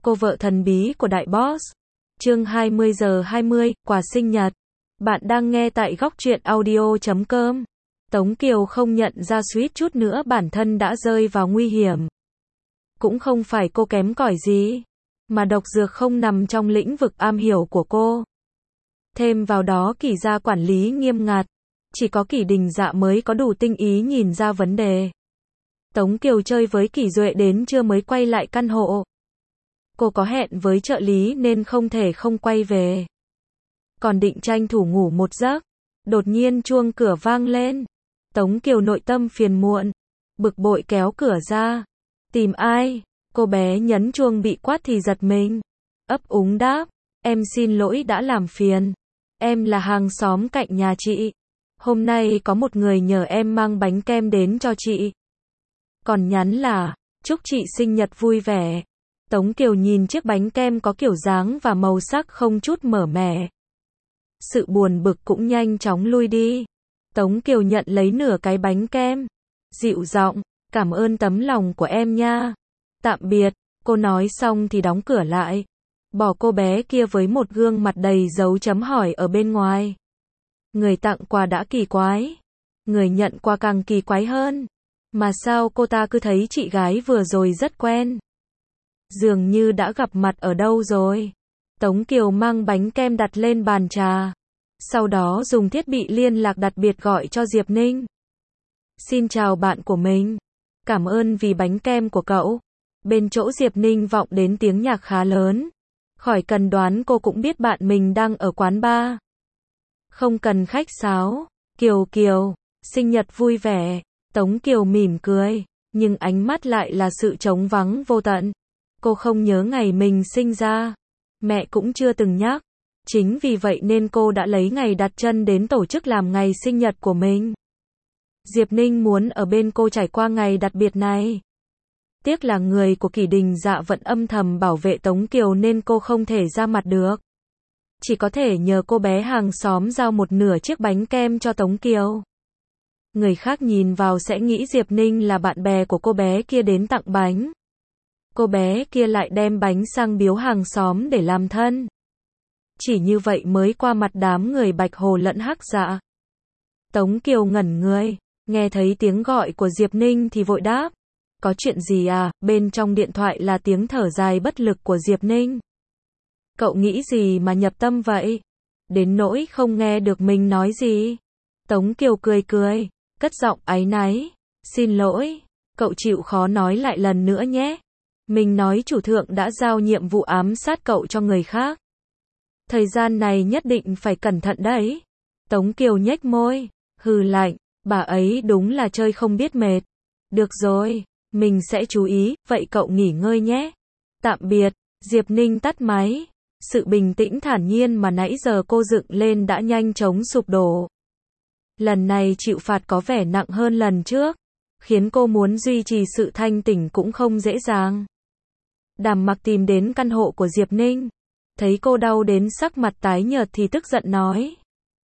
Cô vợ thần bí của đại boss. Chương 20:20, quà sinh nhật. Bạn đang nghe tại góc truyện audio.com. Tống Kiều không nhận ra suýt chút nữa bản thân đã rơi vào nguy hiểm. Cũng không phải cô kém cỏi gì, mà độc dược không nằm trong lĩnh vực am hiểu của cô. Thêm vào đó Kỷ gia quản lý nghiêm ngặt, chỉ có Kỷ Đình Dạ mới có đủ tinh ý nhìn ra vấn đề. Tống Kiều chơi với Kỷ Duệ đến trưa mới quay lại căn hộ. Cô có hẹn với trợ lý nên không thể không quay về. Còn định tranh thủ ngủ một giấc, đột nhiên chuông cửa vang lên. Tống Kiều nội tâm phiền muộn, bực bội kéo cửa ra. Tìm ai? Cô bé nhấn chuông bị quát thì giật mình. Ấp úng đáp, em xin lỗi đã làm phiền. Em là hàng xóm cạnh nhà chị. Hôm nay có một người nhờ em mang bánh kem đến cho chị. Còn nhắn là, chúc chị sinh nhật vui vẻ. Tống Kiều nhìn chiếc bánh kem có kiểu dáng và màu sắc không chút mở mẻ. Sự buồn bực cũng nhanh chóng lui đi. Tống Kiều nhận lấy nửa cái bánh kem. Dịu giọng, cảm ơn tấm lòng của em nha. Tạm biệt, cô nói xong thì đóng cửa lại. Bỏ cô bé kia với một gương mặt đầy dấu chấm hỏi ở bên ngoài. Người tặng quà đã kỳ quái. Người nhận quà càng kỳ quái hơn. Mà sao cô ta cứ thấy chị gái vừa rồi rất quen. Dường như đã gặp mặt ở đâu rồi. Tống Kiều mang bánh kem đặt lên bàn trà. Sau đó dùng thiết bị liên lạc đặc biệt gọi cho Diệp Ninh. Xin chào bạn của mình. Cảm ơn vì bánh kem của cậu. Bên chỗ Diệp Ninh vọng đến tiếng nhạc khá lớn. Khỏi cần đoán cô cũng biết bạn mình đang ở quán bar. Không cần khách sáo. Kiều Kiều, sinh nhật vui vẻ. Tống Kiều mỉm cười, nhưng ánh mắt lại là sự trống vắng vô tận. Cô không nhớ ngày mình sinh ra. Mẹ cũng chưa từng nhắc. Chính vì vậy nên cô đã lấy ngày đặt chân đến tổ chức làm ngày sinh nhật của mình. Diệp Ninh muốn ở bên cô trải qua ngày đặc biệt này. Tiếc là người của Kỷ Đình Dạ vẫn âm thầm bảo vệ Tống Kiều nên cô không thể ra mặt được. Chỉ có thể nhờ cô bé hàng xóm giao một nửa chiếc bánh kem cho Tống Kiều. Người khác nhìn vào sẽ nghĩ Diệp Ninh là bạn bè của cô bé kia đến tặng bánh. Cô bé kia lại đem bánh sang biếu hàng xóm để làm thân. Chỉ như vậy mới qua mặt đám người Bạch Hồ lẫn Hắc Dạ. Tống Kiều ngẩn người, nghe thấy tiếng gọi của Diệp Ninh thì vội đáp. Có chuyện gì à? Bên trong điện thoại là tiếng thở dài bất lực của Diệp Ninh. Cậu nghĩ gì mà nhập tâm vậy? Đến nỗi không nghe được mình nói gì. Tống Kiều cười cười, cất giọng áy náy. Xin lỗi, cậu chịu khó nói lại lần nữa nhé. Mình nói chủ thượng đã giao nhiệm vụ ám sát cậu cho người khác. Thời gian này nhất định phải cẩn thận đấy. Tống Kiều nhếch môi, hừ lạnh, bà ấy đúng là chơi không biết mệt. Được rồi, mình sẽ chú ý, vậy cậu nghỉ ngơi nhé. Tạm biệt, Diệp Ninh tắt máy. Sự bình tĩnh thản nhiên mà nãy giờ cô dựng lên đã nhanh chóng sụp đổ. Lần này chịu phạt có vẻ nặng hơn lần trước, khiến cô muốn duy trì sự thanh tỉnh cũng không dễ dàng. Đàm Mặc tìm đến căn hộ của Diệp Ninh, thấy cô đau đến sắc mặt tái nhợt thì tức giận nói.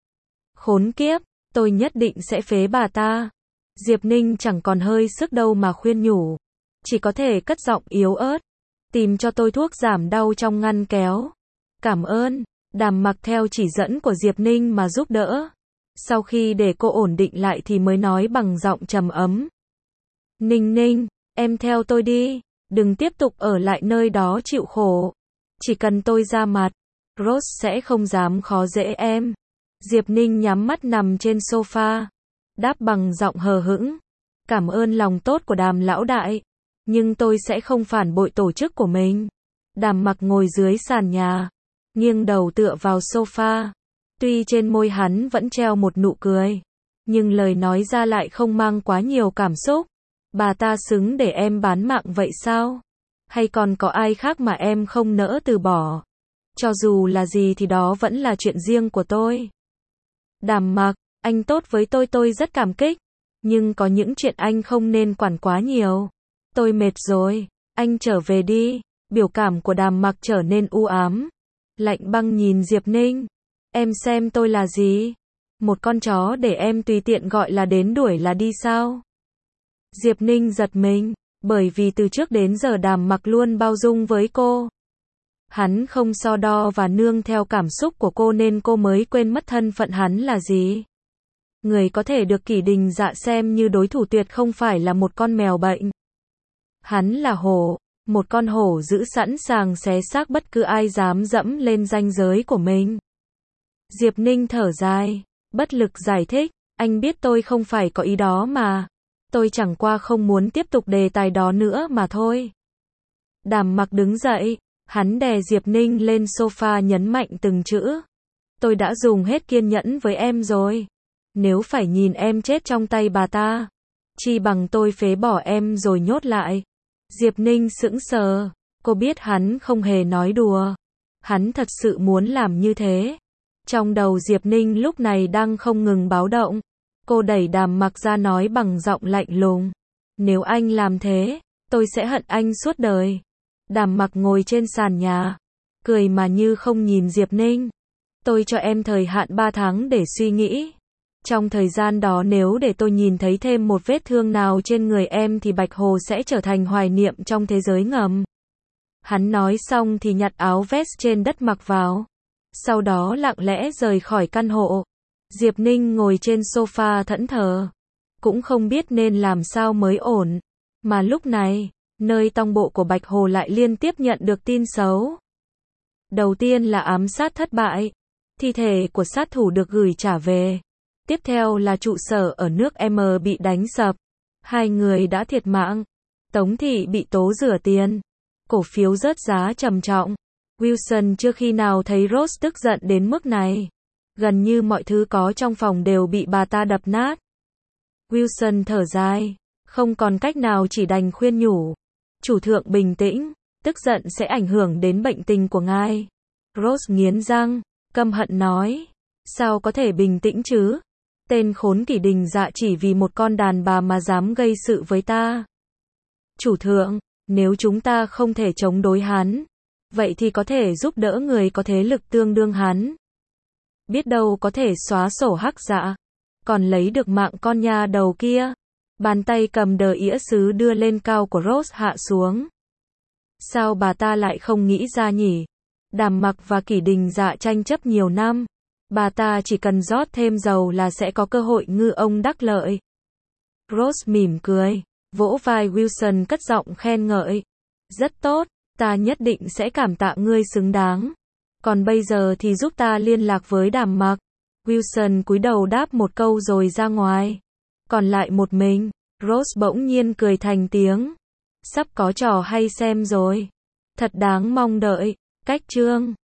Khốn kiếp, tôi nhất định sẽ phế bà ta. Diệp Ninh chẳng còn hơi sức đâu mà khuyên nhủ, chỉ có thể cất giọng yếu ớt. Tìm cho tôi thuốc giảm đau trong ngăn kéo. Cảm ơn. Đàm Mặc theo chỉ dẫn của Diệp Ninh mà giúp đỡ. Sau khi để cô ổn định lại thì mới nói bằng giọng trầm ấm. Ninh Ninh, em theo tôi đi. Đừng tiếp tục ở lại nơi đó chịu khổ. Chỉ cần tôi ra mặt, Rose sẽ không dám khó dễ em. Diệp Ninh nhắm mắt nằm trên sofa, đáp bằng giọng hờ hững. Cảm ơn lòng tốt của Đàm lão đại, nhưng tôi sẽ không phản bội tổ chức của mình. Đàm Mặc ngồi dưới sàn nhà, nghiêng đầu tựa vào sofa. Tuy trên môi hắn vẫn treo một nụ cười, nhưng lời nói ra lại không mang quá nhiều cảm xúc. Bà ta xứng để em bán mạng vậy sao? Hay còn có ai khác mà em không nỡ từ bỏ? Cho dù là gì thì đó vẫn là chuyện riêng của tôi. Đàm Mặc, anh tốt với tôi rất cảm kích. Nhưng có những chuyện anh không nên quản quá nhiều. Tôi mệt rồi, anh trở về đi. Biểu cảm của Đàm Mặc trở nên u ám. Lạnh băng nhìn Diệp Ninh. Em xem tôi là gì? Một con chó để em tùy tiện gọi là đến đuổi là đi sao? Diệp Ninh giật mình, bởi vì từ trước đến giờ Đàm Mặc luôn bao dung với cô. Hắn không so đo và nương theo cảm xúc của cô nên cô mới quên mất thân phận hắn là gì. Người có thể được Kỷ Đình Dạ xem như đối thủ tuyệt không phải là một con mèo bệnh. Hắn là hổ, một con hổ dữ sẵn sàng xé xác bất cứ ai dám dẫm lên ranh giới của mình. Diệp Ninh thở dài, bất lực giải thích, anh biết tôi không phải có ý đó mà. Tôi chẳng qua không muốn tiếp tục đề tài đó nữa mà thôi. Đàm Mặc đứng dậy, hắn đè Diệp Ninh lên sofa nhấn mạnh từng chữ. Tôi đã dùng hết kiên nhẫn với em rồi. Nếu phải nhìn em chết trong tay bà ta, chi bằng tôi phế bỏ em rồi nhốt lại. Diệp Ninh sững sờ, cô biết hắn không hề nói đùa. Hắn thật sự muốn làm như thế. Trong đầu Diệp Ninh lúc này đang không ngừng báo động. Cô đẩy Đàm Mặc ra nói bằng giọng lạnh lùng. Nếu anh làm thế, tôi sẽ hận anh suốt đời. Đàm Mặc ngồi trên sàn nhà, cười mà như không nhìn Diệp Ninh. Tôi cho em thời hạn 3 tháng để suy nghĩ. Trong thời gian đó nếu để tôi nhìn thấy thêm một vết thương nào trên người em thì Bạch Hồ sẽ trở thành hoài niệm trong thế giới ngầm. Hắn nói xong thì nhặt áo vest trên đất mặc vào. Sau đó lặng lẽ rời khỏi căn hộ. Diệp Ninh ngồi trên sofa thẫn thờ. Cũng không biết nên làm sao mới ổn. Mà lúc này, nơi tông bộ của Bạch Hồ lại liên tiếp nhận được tin xấu. Đầu tiên là ám sát thất bại. Thi thể của sát thủ được gửi trả về. Tiếp theo là trụ sở ở nước M bị đánh sập. 2 người đã thiệt mạng. Tống Thị bị tố rửa tiền. Cổ phiếu rớt giá trầm trọng. Wilson chưa khi nào thấy Rose tức giận đến mức này. Gần như mọi thứ có trong phòng đều bị bà ta đập nát. Wilson thở dài. Không còn cách nào chỉ đành khuyên nhủ. Chủ thượng bình tĩnh. Tức giận sẽ ảnh hưởng đến bệnh tình của ngài. Rose nghiến răng. Căm hận nói. Sao có thể bình tĩnh chứ? Tên khốn Kỷ Đình Dạ chỉ vì một con đàn bà mà dám gây sự với ta. Chủ thượng, nếu chúng ta không thể chống đối hắn, vậy thì có thể giúp đỡ người có thế lực tương đương hắn. Biết đâu có thể xóa sổ Hắc Dạ, còn lấy được mạng con nha đầu kia. Bàn tay cầm đờ ĩa sứ đưa lên cao của Rose hạ xuống. Sao bà ta lại không nghĩ ra nhỉ? Đàm Mặc và Kỷ Đình Dạ tranh chấp nhiều năm. Bà ta chỉ cần rót thêm dầu là sẽ có cơ hội ngư ông đắc lợi. Rose mỉm cười, vỗ vai Wilson cất giọng khen ngợi. Rất tốt, ta nhất định sẽ cảm tạ ngươi xứng đáng. Còn bây giờ thì giúp ta liên lạc với Đàm Mặc. Wilson cúi đầu đáp một câu rồi ra ngoài. Còn lại một mình, Rose bỗng nhiên cười thành tiếng. Sắp có trò hay xem rồi. Thật đáng mong đợi. Cách chương